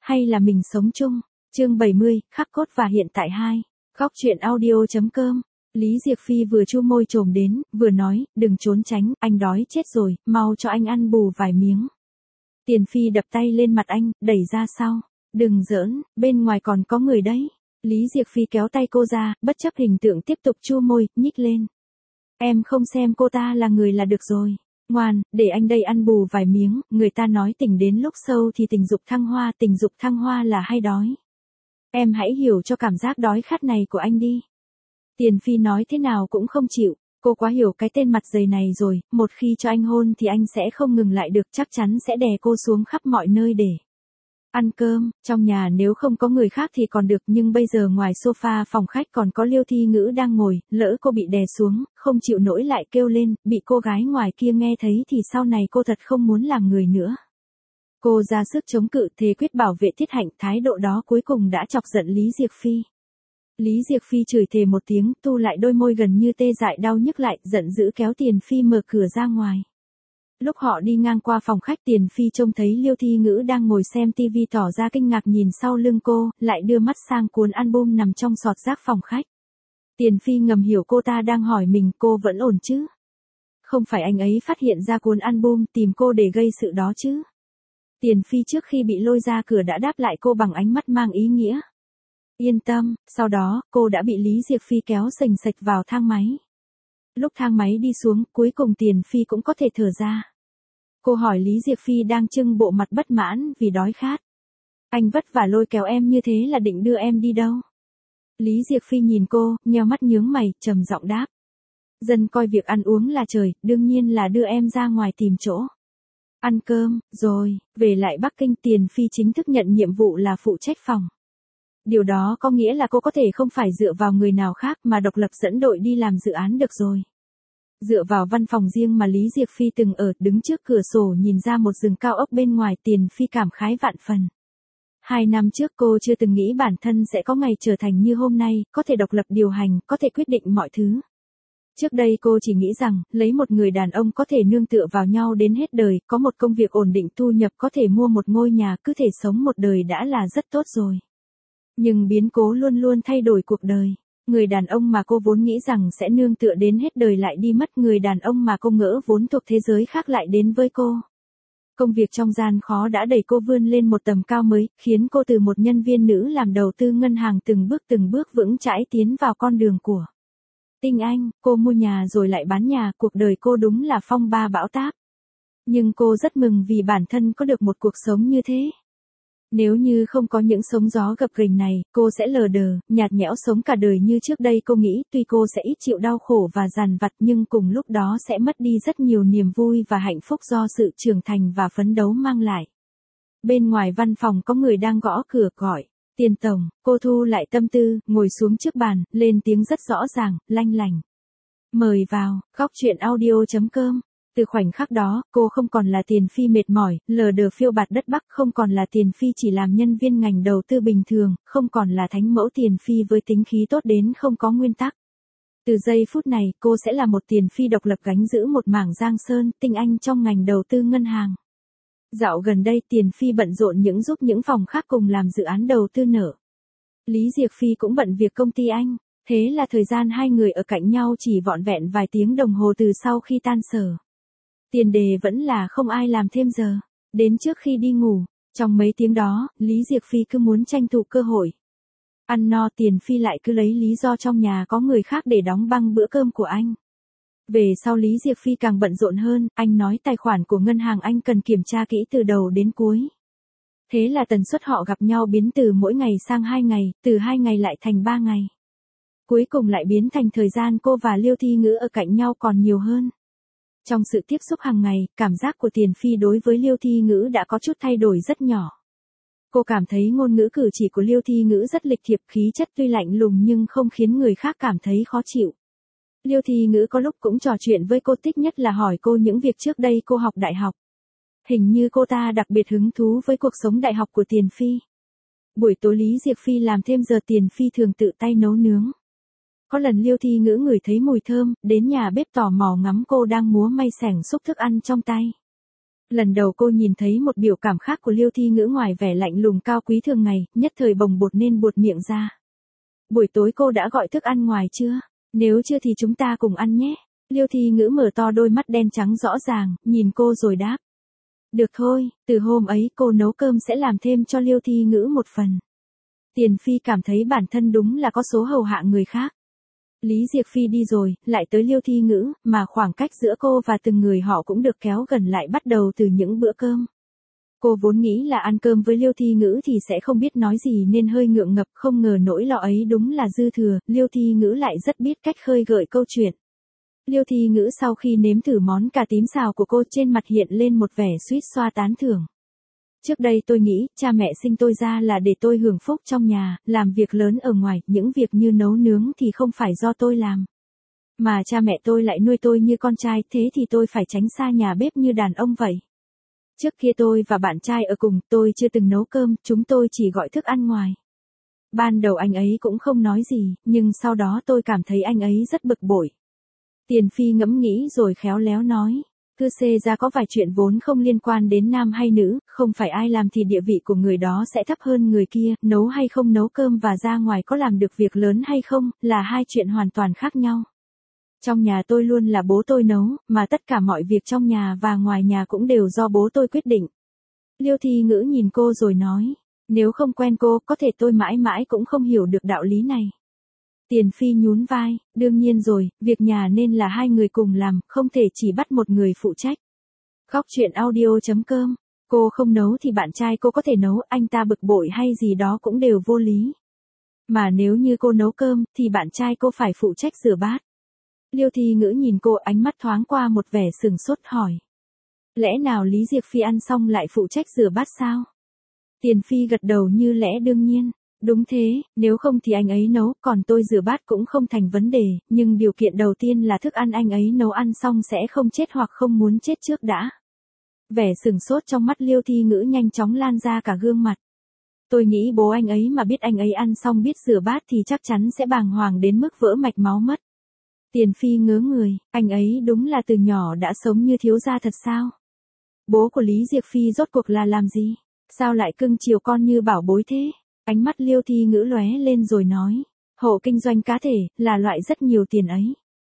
hay là mình sống chung? Chương 70, khắc cốt và hiện tại 2. Góc truyện audio.com. Lý Diệc Phi vừa chu môi trồm đến, vừa nói, đừng trốn tránh, anh đói chết rồi, mau cho anh ăn bù vài miếng. Tiền Phi đập tay lên mặt anh, đẩy ra sau. Đừng giỡn, bên ngoài còn có người đấy. Lý Diệc Phi kéo tay cô ra, bất chấp hình tượng tiếp tục chu môi, nhích lên. Em không xem cô ta là người là được rồi. Ngoan, để anh đây ăn bù vài miếng, người ta nói tình đến lúc sâu thì tình dục thăng hoa là hay đói. Em hãy hiểu cho cảm giác đói khát này của anh đi. Tiền Phi nói thế nào cũng không chịu, cô quá hiểu cái tên mặt dày này rồi, một khi cho anh hôn thì anh sẽ không ngừng lại được, chắc chắn sẽ đè cô xuống khắp mọi nơi để ăn cơm. Trong nhà nếu không có người khác thì còn được, nhưng bây giờ ngoài sofa phòng khách còn có Liêu Thi Ngữ đang ngồi, lỡ cô bị đè xuống, không chịu nổi lại kêu lên, bị cô gái ngoài kia nghe thấy thì sau này cô thật không muốn làm người nữa. Cô ra sức chống cự, thề quyết bảo vệ Tiết Hạnh, thái độ đó cuối cùng đã chọc giận Lý Diệc Phi. Lý Diệc Phi chửi thề một tiếng, tu lại đôi môi gần như tê dại đau nhức lại, giận dữ kéo Tiền Phi mở cửa ra ngoài. Lúc họ đi ngang qua phòng khách, Tiền Phi trông thấy Liêu Thi Ngữ đang ngồi xem tivi tỏ ra kinh ngạc nhìn sau lưng cô, lại đưa mắt sang cuốn album nằm trong sọt rác phòng khách. Tiền Phi ngầm hiểu cô ta đang hỏi mình, cô vẫn ổn chứ? Không phải anh ấy phát hiện ra cuốn album tìm cô để gây sự đó chứ? Tiền Phi trước khi bị lôi ra cửa đã đáp lại cô bằng ánh mắt mang ý nghĩa. Yên tâm, sau đó, cô đã bị Lý Diệc Phi kéo sềnh sệch vào thang máy. Lúc thang máy đi xuống, cuối cùng Tiền Phi cũng có thể thở ra. Cô hỏi Lý Diệc Phi đang trưng bộ mặt bất mãn vì đói khát. Anh vất vả lôi kéo em như thế là định đưa em đi đâu? Lý Diệc Phi nhìn cô, nheo mắt nhướng mày, trầm giọng đáp. Dân coi việc ăn uống là trời, đương nhiên là đưa em ra ngoài tìm chỗ ăn cơm, rồi, về lại Bắc Kinh. Tiền Phi chính thức nhận nhiệm vụ là phụ trách phòng. Điều đó có nghĩa là cô có thể không phải dựa vào người nào khác mà độc lập dẫn đội đi làm dự án được rồi. Dựa vào văn phòng riêng mà Lý Diệc Phi từng ở, đứng trước cửa sổ nhìn ra một rừng cao ốc bên ngoài, Tiền Phi cảm khái vạn phần. 2 năm trước cô chưa từng nghĩ bản thân sẽ có ngày trở thành như hôm nay, có thể độc lập điều hành, có thể quyết định mọi thứ. Trước đây cô chỉ nghĩ rằng, lấy một người đàn ông có thể nương tựa vào nhau đến hết đời, có một công việc ổn định, thu nhập có thể mua một ngôi nhà, cứ thể sống một đời đã là rất tốt rồi. Nhưng biến cố luôn luôn thay đổi cuộc đời. Người đàn ông mà cô vốn nghĩ rằng sẽ nương tựa đến hết đời lại đi mất, người đàn ông mà cô ngỡ vốn thuộc thế giới khác lại đến với cô. Công việc trong gian khó đã đẩy cô vươn lên một tầm cao mới, khiến cô từ một nhân viên nữ làm đầu tư ngân hàng từng bước vững chãi tiến vào con đường của tinh anh. Cô mua nhà rồi lại bán nhà, cuộc đời cô đúng là phong ba bão táp. Nhưng cô rất mừng vì bản thân có được một cuộc sống như thế. Nếu như không có những sóng gió gập ghềnh này, cô sẽ lờ đờ, nhạt nhẽo sống cả đời như trước đây. Cô nghĩ tuy cô sẽ ít chịu đau khổ và dằn vặt nhưng cùng lúc đó sẽ mất đi rất nhiều niềm vui và hạnh phúc do sự trưởng thành và phấn đấu mang lại. Bên ngoài văn phòng có người đang gõ cửa gọi. Tiền tổng. Cô thu lại tâm tư, ngồi xuống trước bàn, lên tiếng rất rõ ràng, lanh lành. Mời vào, góc truyện audio.com. Từ khoảnh khắc đó, cô không còn là Tiền Phi mệt mỏi, lờ đờ phiêu bạt đất Bắc, không còn là Tiền Phi chỉ làm nhân viên ngành đầu tư bình thường, không còn là thánh mẫu Tiền Phi với tính khí tốt đến không có nguyên tắc. Từ giây phút này, cô sẽ là một Tiền Phi độc lập gánh giữ một mảng giang sơn, tinh anh trong ngành đầu tư ngân hàng. Dạo gần đây Tiền Phi bận rộn giúp những phòng khác cùng làm dự án đầu tư nợ. Lý Diệc Phi cũng bận việc công ty anh. Thế là thời gian hai người ở cạnh nhau chỉ vỏn vẹn vài tiếng đồng hồ từ sau khi tan sở. Tiền đề vẫn là không ai làm thêm giờ. Đến trước khi đi ngủ, trong mấy tiếng đó, Lý Diệc Phi cứ muốn tranh thủ cơ hội. Ăn no, Tiền Phi lại cứ lấy lý do trong nhà có người khác để đóng băng bữa cơm của anh. Về sau Lý Diệc Phi càng bận rộn hơn, anh nói tài khoản của ngân hàng anh cần kiểm tra kỹ từ đầu đến cuối. Thế là tần suất họ gặp nhau biến từ mỗi ngày sang 2 ngày, từ 2 ngày lại thành 3 ngày. Cuối cùng lại biến thành thời gian cô và Liêu Thi Ngữ ở cạnh nhau còn nhiều hơn. Trong sự tiếp xúc hàng ngày, cảm giác của Tiền Phi đối với Liêu Thi Ngữ đã có chút thay đổi rất nhỏ. Cô cảm thấy ngôn ngữ cử chỉ của Liêu Thi Ngữ rất lịch thiệp, khí chất tuy lạnh lùng nhưng không khiến người khác cảm thấy khó chịu. Liêu Thi Ngữ có lúc cũng trò chuyện với cô, thích nhất là hỏi cô những việc trước đây cô học đại học. Hình như cô ta đặc biệt hứng thú với cuộc sống đại học của Tiền Phi. Buổi tối Lý Diệc Phi làm thêm giờ, Tiền Phi thường tự tay nấu nướng. Có lần Liêu Thi Ngữ ngửi thấy mùi thơm, đến nhà bếp tò mò ngắm cô đang múa may xẻng xúc thức ăn trong tay. Lần đầu cô nhìn thấy một biểu cảm khác của Liêu Thi Ngữ ngoài vẻ lạnh lùng cao quý thường ngày, nhất thời bồng bột nên buột miệng ra. Buổi tối cô đã gọi thức ăn ngoài chưa? Nếu chưa thì chúng ta cùng ăn nhé. Liêu Thi Ngữ mở to đôi mắt đen trắng rõ ràng, nhìn cô rồi đáp. Được thôi, từ hôm ấy cô nấu cơm sẽ làm thêm cho Liêu Thi Ngữ một phần. Tiền Phi cảm thấy bản thân đúng là có số hầu hạ người khác. Lý Diệc Phi đi rồi, lại tới Liêu Thi Ngữ, mà khoảng cách giữa cô và từng người họ cũng được kéo gần lại bắt đầu từ những bữa cơm. Cô vốn nghĩ là ăn cơm với Liêu Thi Ngữ thì sẽ không biết nói gì nên hơi ngượng ngập, không ngờ nỗi lo ấy đúng là dư thừa, Liêu Thi Ngữ lại rất biết cách khơi gợi câu chuyện. Liêu Thi Ngữ sau khi nếm thử món cà tím xào của cô trên mặt hiện lên một vẻ suýt xoa tán thưởng. Trước đây tôi nghĩ, cha mẹ sinh tôi ra là để tôi hưởng phúc trong nhà, làm việc lớn ở ngoài, những việc như nấu nướng thì không phải do tôi làm. Mà cha mẹ tôi lại nuôi tôi như con trai, thế thì tôi phải tránh xa nhà bếp như đàn ông vậy. Trước kia tôi và bạn trai ở cùng, tôi chưa từng nấu cơm, chúng tôi chỉ gọi thức ăn ngoài. Ban đầu anh ấy cũng không nói gì, nhưng sau đó tôi cảm thấy anh ấy rất bực bội. Tiền Phi ngẫm nghĩ rồi khéo léo nói. Cứ xê ra có vài chuyện vốn không liên quan đến nam hay nữ, không phải ai làm thì địa vị của người đó sẽ thấp hơn người kia, nấu hay không nấu cơm và ra ngoài có làm được việc lớn hay không, là hai chuyện hoàn toàn khác nhau. Trong nhà tôi luôn là bố tôi nấu, mà tất cả mọi việc trong nhà và ngoài nhà cũng đều do bố tôi quyết định. Liêu Thi Ngữ nhìn cô rồi nói, nếu không quen cô, có thể tôi mãi mãi cũng không hiểu được đạo lý này. Tiền Phi nhún vai, đương nhiên rồi, việc nhà nên là hai người cùng làm, không thể chỉ bắt một người phụ trách. Khóc chuyện audio.com, cô không nấu thì bạn trai cô có thể nấu, anh ta bực bội hay gì đó cũng đều vô lý. Mà nếu như cô nấu cơm, thì bạn trai cô phải phụ trách rửa bát. Liêu Thi Ngữ nhìn cô, ánh mắt thoáng qua một vẻ sừng sốt hỏi. Lẽ nào Lý Diệc Phi ăn xong lại phụ trách rửa bát sao? Tiền Phi gật đầu như lẽ đương nhiên. Đúng thế, nếu không thì anh ấy nấu, còn tôi rửa bát cũng không thành vấn đề, nhưng điều kiện đầu tiên là thức ăn anh ấy nấu ăn xong sẽ không chết hoặc không muốn chết trước đã. Vẻ sừng sốt trong mắt Liêu Thi Ngữ nhanh chóng lan ra cả gương mặt. Tôi nghĩ bố anh ấy mà biết anh ấy ăn xong biết rửa bát thì chắc chắn sẽ bàng hoàng đến mức vỡ mạch máu mất. Tiền Phi ngớ người, anh ấy đúng là từ nhỏ đã sống như thiếu gia thật sao? Bố của Lý Diệc Phi rốt cuộc là làm gì? Sao lại cưng chiều con như bảo bối thế? Ánh mắt Liêu Thi Ngữ lóe lên rồi nói, hộ kinh doanh cá thể, là loại rất nhiều tiền ấy.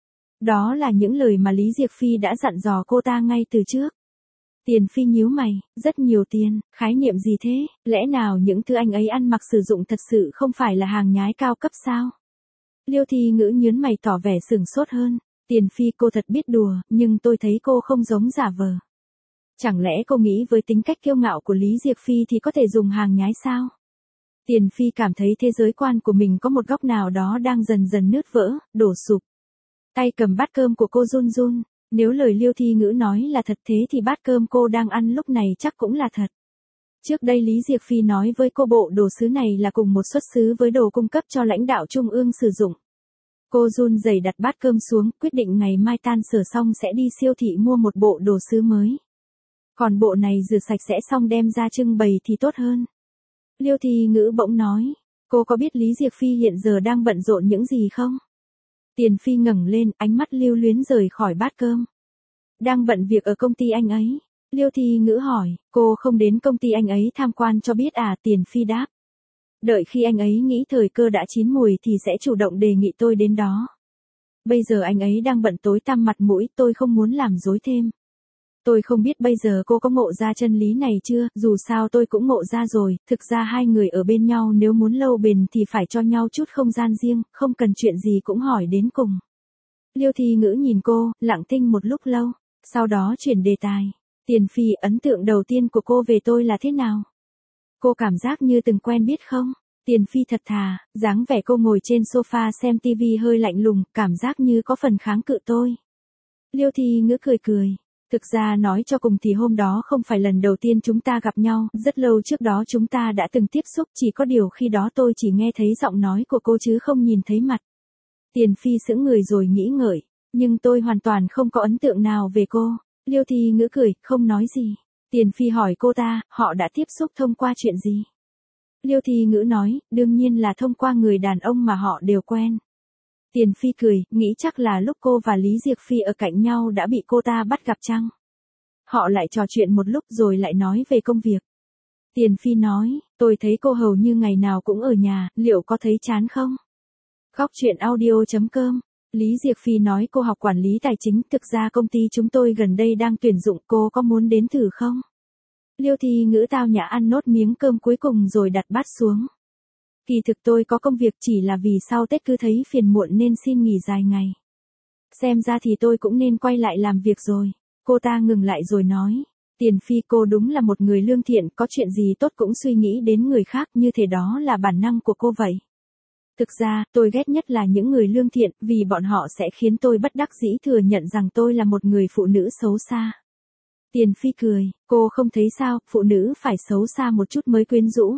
Đó là những lời mà Lý Diệc Phi đã dặn dò cô ta ngay từ trước. Tiền Phi nhíu mày, rất nhiều tiền, khái niệm gì thế, lẽ nào những thứ anh ấy ăn mặc sử dụng thật sự không phải là hàng nhái cao cấp sao? Liêu Thi Ngữ nhớn mày tỏ vẻ sừng sốt hơn, Tiền Phi cô thật biết đùa, nhưng tôi thấy cô không giống giả vờ. Chẳng lẽ cô nghĩ với tính cách kiêu ngạo của Lý Diệc Phi thì có thể dùng hàng nhái sao? Tiền Phi cảm thấy thế giới quan của mình có một góc nào đó đang dần dần nứt vỡ, đổ sụp. Tay cầm bát cơm của cô run run, nếu lời Liêu Thi Ngữ nói là thật thế thì bát cơm cô đang ăn lúc này chắc cũng là thật. Trước đây Lý Diệc Phi nói với cô bộ đồ sứ này là cùng một xuất xứ với đồ cung cấp cho lãnh đạo trung ương sử dụng. Cô run rẩy đặt bát cơm xuống, quyết định ngày mai tan sở xong sẽ đi siêu thị mua một bộ đồ sứ mới. Còn bộ này rửa sạch sẽ xong đem ra trưng bày thì tốt hơn. Liêu Thi Ngữ bỗng nói, cô có biết Lý Diệc Phi hiện giờ đang bận rộn những gì không? Tiền Phi ngẩng lên, ánh mắt lưu luyến rời khỏi bát cơm. Đang bận việc ở công ty anh ấy. Liêu Thi Ngữ hỏi, cô không đến công ty anh ấy tham quan cho biết à? Tiền Phi đáp. Đợi khi anh ấy nghĩ thời cơ đã chín mùi thì sẽ chủ động đề nghị tôi đến đó. Bây giờ anh ấy đang bận tối tăm mặt mũi, tôi không muốn làm rối thêm. Tôi không biết bây giờ cô có ngộ ra chân lý này chưa, dù sao tôi cũng ngộ ra rồi, thực ra hai người ở bên nhau nếu muốn lâu bền thì phải cho nhau chút không gian riêng, không cần chuyện gì cũng hỏi đến cùng. Liêu Thi Ngữ nhìn cô, lặng thinh một lúc lâu, sau đó chuyển đề tài. Tiền Phi, ấn tượng đầu tiên của cô về tôi là thế nào? Cô cảm giác như từng quen biết không? Tiền Phi thật thà, dáng vẻ cô ngồi trên sofa xem tivi hơi lạnh lùng, cảm giác như có phần kháng cự tôi. Liêu Thi Ngữ cười cười. Thực ra nói cho cùng thì hôm đó không phải lần đầu tiên chúng ta gặp nhau, rất lâu trước đó chúng ta đã từng tiếp xúc, chỉ có điều khi đó tôi chỉ nghe thấy giọng nói của cô chứ không nhìn thấy mặt. Tiền Phi sững người rồi nghĩ ngợi, nhưng tôi hoàn toàn không có ấn tượng nào về cô. Liêu Thi Ngữ cười, không nói gì. Tiền Phi hỏi cô ta, họ đã tiếp xúc thông qua chuyện gì? Liêu Thi Ngữ nói, đương nhiên là thông qua người đàn ông mà họ đều quen. Tiền Phi cười, nghĩ chắc là lúc cô và Lý Diệc Phi ở cạnh nhau đã bị cô ta bắt gặp chăng? Họ lại trò chuyện một lúc rồi lại nói về công việc. Tiền Phi nói, tôi thấy cô hầu như ngày nào cũng ở nhà, liệu có thấy chán không? Góc chuyện audio.com. Lý Diệc Phi nói cô học quản lý tài chính, thực ra công ty chúng tôi gần đây đang tuyển dụng, cô có muốn đến thử không? Liêu Thi Ngữ tao nhã ăn nốt miếng cơm cuối cùng rồi đặt bát xuống. Kỳ thực tôi có công việc, chỉ là vì sau Tết cứ thấy phiền muộn nên xin nghỉ dài ngày. Xem ra thì tôi cũng nên quay lại làm việc rồi. Cô ta ngừng lại rồi nói. Tiền Phi, cô đúng là một người lương thiện, có chuyện gì tốt cũng suy nghĩ đến người khác, như thế đó là bản năng của cô vậy. Thực ra, tôi ghét nhất là những người lương thiện, vì bọn họ sẽ khiến tôi bất đắc dĩ thừa nhận rằng tôi là một người phụ nữ xấu xa. Tiền Phi cười, cô không thấy sao, phụ nữ phải xấu xa một chút mới quyến rũ.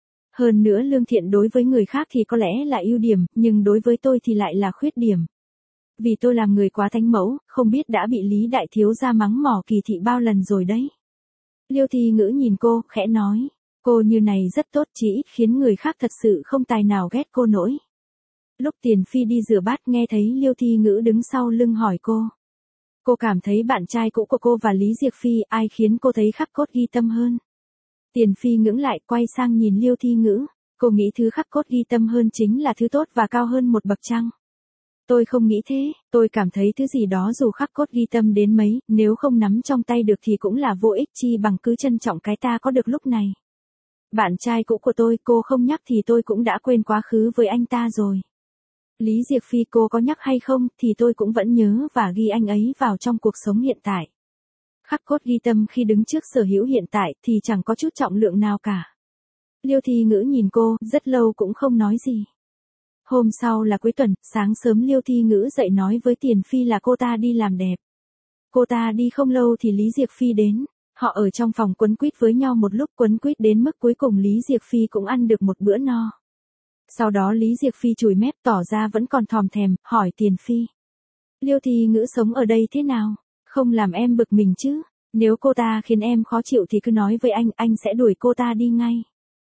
Hơn nữa lương thiện đối với người khác thì có lẽ là ưu điểm, nhưng đối với tôi thì lại là khuyết điểm. Vì tôi làm người quá thánh mẫu, không biết đã bị Lý Đại Thiếu gia mắng mỏ kỳ thị bao lần rồi đấy. Liêu Thi Ngữ nhìn cô, khẽ nói. Cô như này rất tốt, chỉ ít khiến người khác thật sự không tài nào ghét cô nổi. Lúc Tiền Phi đi rửa bát nghe thấy Liêu Thi Ngữ đứng sau lưng hỏi cô. Cô cảm thấy bạn trai cũ của cô và Lý Diệc Phi ai khiến cô thấy khắc cốt ghi tâm hơn? Tiền Phi ngưỡng lại, quay sang nhìn Liêu Thi Ngữ. Cô nghĩ thứ khắc cốt ghi tâm hơn chính là thứ tốt và cao hơn một bậc chăng? Tôi không nghĩ thế, tôi cảm thấy thứ gì đó dù khắc cốt ghi tâm đến mấy, nếu không nắm trong tay được thì cũng là vô ích, chi bằng cứ trân trọng cái ta có được lúc này. Bạn trai cũ của tôi, cô không nhắc thì tôi cũng đã quên quá khứ với anh ta rồi. Lý Diệc Phi, cô có nhắc hay không thì tôi cũng vẫn nhớ và ghi anh ấy vào trong cuộc sống hiện tại. Khắc cốt ghi tâm khi đứng trước sở hữu hiện tại thì chẳng có chút trọng lượng nào cả. Liêu Thi Ngữ nhìn cô, rất lâu cũng không nói gì. Hôm sau là cuối tuần, sáng sớm Liêu Thi Ngữ dậy nói với Tiền Phi là cô ta đi làm đẹp. Cô ta đi không lâu thì Lý Diệc Phi đến. Họ ở trong phòng quấn quýt với nhau một lúc, quấn quýt đến mức cuối cùng Lý Diệc Phi cũng ăn được một bữa no. Sau đó Lý Diệc Phi chùi mép tỏ ra vẫn còn thòm thèm, hỏi Tiền Phi. Liêu Thi Ngữ sống ở đây thế nào? Không làm em bực mình chứ? Nếu cô ta khiến em khó chịu thì cứ nói với anh sẽ đuổi cô ta đi ngay.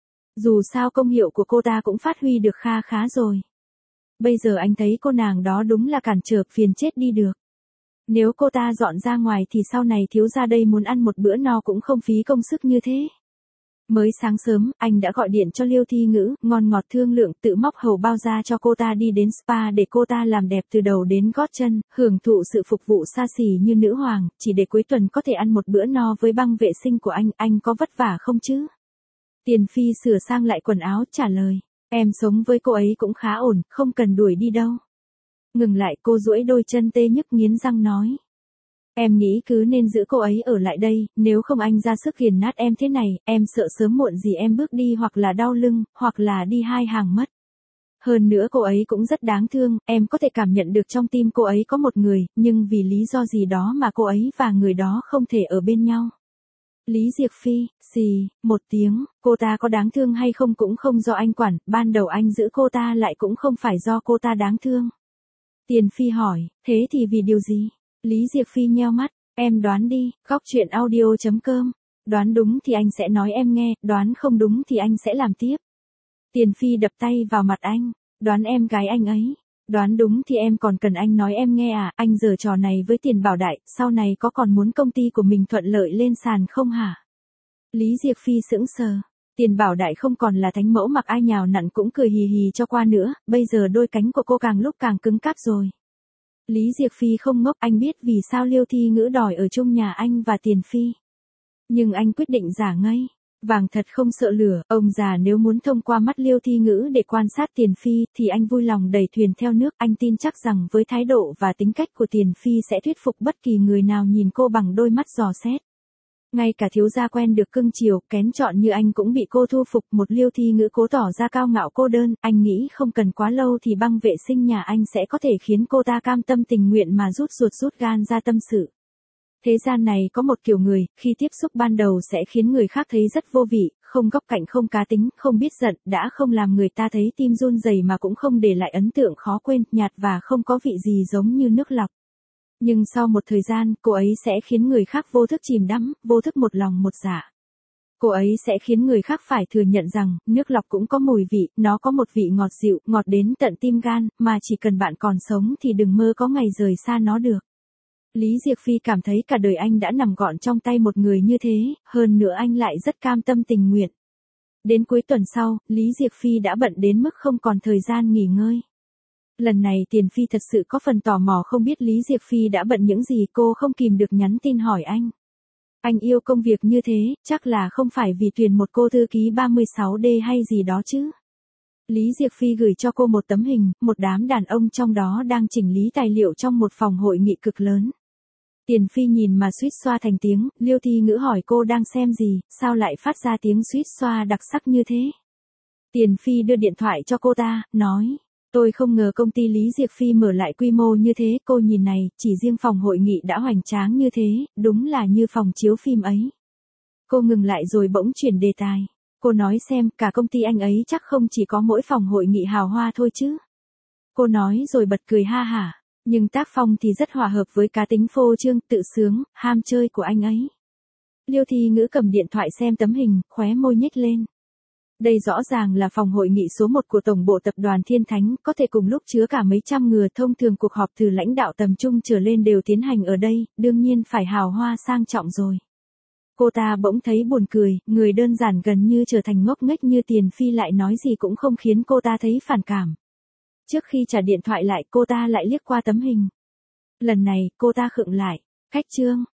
Dù sao công hiệu của cô ta cũng phát huy được kha khá rồi. Bây giờ anh thấy cô nàng đó đúng là cản trở, phiền chết đi được. Nếu cô ta dọn ra ngoài thì sau này thiếu gia đây muốn ăn một bữa no cũng không phí công sức như thế. Mới sáng sớm, anh đã gọi điện cho Liêu Thi Ngữ, ngon ngọt thương lượng, tự móc hầu bao ra cho cô ta đi đến spa để cô ta làm đẹp từ đầu đến gót chân, hưởng thụ sự phục vụ xa xỉ như nữ hoàng, chỉ để cuối tuần có thể ăn một bữa no với băng vệ sinh của anh có vất vả không chứ? Tiền Phi sửa sang lại quần áo trả lời, em sống với cô ấy cũng khá ổn, không cần đuổi đi đâu. Ngừng lại, cô duỗi đôi chân tê nhức nghiến răng nói. Em nghĩ cứ nên giữ cô ấy ở lại đây, nếu không anh ra sức nghiền nát em thế này, em sợ sớm muộn gì em bước đi hoặc là đau lưng, hoặc là đi hai hàng mất. Hơn nữa cô ấy cũng rất đáng thương, em có thể cảm nhận được trong tim cô ấy có một người, nhưng vì lý do gì đó mà cô ấy và người đó không thể ở bên nhau. Lý Diệc Phi, xì, một tiếng, cô ta có đáng thương hay không cũng không do anh quản, ban đầu anh giữ cô ta lại cũng không phải do cô ta đáng thương. Tiền Phi hỏi, thế thì vì điều gì? Lý Diệc Phi nheo mắt, em đoán đi, góc chuyện audio.com. Đoán đúng thì anh sẽ nói em nghe, đoán không đúng thì anh sẽ làm tiếp. Tiền Phi đập tay vào mặt anh, đoán em gái anh ấy. Đoán đúng thì em còn cần anh nói em nghe à, anh giở trò này với Tiền Bảo Đại, sau này có còn muốn công ty của mình thuận lợi lên sàn không hả? Lý Diệc Phi sững sờ. Tiền Bảo Đại không còn là thánh mẫu mặc ai nhào nặn cũng cười hì hì cho qua nữa, bây giờ đôi cánh của cô càng lúc càng cứng cáp rồi. Lý Diệc Phi không ngốc, anh biết vì sao Liêu Thi Ngữ đòi ở chung nhà anh và Tiền Phi. Nhưng anh quyết định giả ngây. Vàng thật không sợ lửa, ông già nếu muốn thông qua mắt Liêu Thi Ngữ để quan sát Tiền Phi thì anh vui lòng đẩy thuyền theo nước, anh tin chắc rằng với thái độ và tính cách của Tiền Phi sẽ thuyết phục bất kỳ người nào nhìn cô bằng đôi mắt dò xét. Ngay cả thiếu gia quen được cưng chiều, kén chọn như anh cũng bị cô thu phục, một Liêu Thi Ngữ cố tỏ ra cao ngạo cô đơn, anh nghĩ không cần quá lâu thì băng vệ sinh nhà anh sẽ có thể khiến cô ta cam tâm tình nguyện mà rút ruột rút gan ra tâm sự. Thế gian này có một kiểu người, khi tiếp xúc ban đầu sẽ khiến người khác thấy rất vô vị, không góc cạnh, không cá tính, không biết giận, đã không làm người ta thấy tim run rẩy mà cũng không để lại ấn tượng khó quên, nhạt và không có vị gì giống như nước lọc. Nhưng sau một thời gian, cô ấy sẽ khiến người khác vô thức chìm đắm, vô thức một lòng một dạ. Cô ấy sẽ khiến người khác phải thừa nhận rằng, nước lọc cũng có mùi vị, nó có một vị ngọt dịu, ngọt đến tận tim gan, mà chỉ cần bạn còn sống thì đừng mơ có ngày rời xa nó được. Lý Diệc Phi cảm thấy cả đời anh đã nằm gọn trong tay một người như thế, hơn nữa anh lại rất cam tâm tình nguyện. Đến cuối tuần sau, Lý Diệc Phi đã bận đến mức không còn thời gian nghỉ ngơi. Lần này Tiền Phi thật sự có phần tò mò không biết Lý Diệc Phi đã bận những gì, cô không kìm được nhắn tin hỏi anh. Anh yêu công việc như thế, chắc là không phải vì tuyển một cô thư ký 36D hay gì đó chứ. Lý Diệc Phi gửi cho cô một tấm hình, một đám đàn ông trong đó đang chỉnh lý tài liệu trong một phòng hội nghị cực lớn. Tiền Phi nhìn mà suýt xoa thành tiếng, Liêu Thi Ngữ hỏi cô đang xem gì, sao lại phát ra tiếng suýt xoa đặc sắc như thế. Tiền Phi đưa điện thoại cho cô ta, nói, tôi không ngờ công ty Lý Diệc Phi mở lại quy mô như thế, cô nhìn này, chỉ riêng phòng hội nghị đã hoành tráng như thế, đúng là như phòng chiếu phim ấy. Cô ngừng lại rồi bỗng chuyển đề tài. Cô nói xem, cả công ty anh ấy chắc không chỉ có mỗi phòng hội nghị hào hoa thôi chứ. Cô nói rồi bật cười ha hả, nhưng tác phong thì rất hòa hợp với cá tính phô trương, tự sướng, ham chơi của anh ấy. Liêu Thi Ngữ cầm điện thoại xem tấm hình, khóe môi nhếch lên. Đây rõ ràng là phòng hội nghị số 1 của Tổng bộ Tập đoàn Thiên Thánh, có thể cùng lúc chứa cả mấy trăm người, thông thường cuộc họp từ lãnh đạo tầm trung trở lên đều tiến hành ở đây, đương nhiên phải hào hoa sang trọng rồi. Cô ta bỗng thấy buồn cười, người đơn giản gần như trở thành ngốc nghếch như Tiền Phi lại nói gì cũng không khiến cô ta thấy phản cảm. Trước khi trả điện thoại lại, cô ta lại liếc qua tấm hình. Lần này, cô ta khựng lại. Cách chương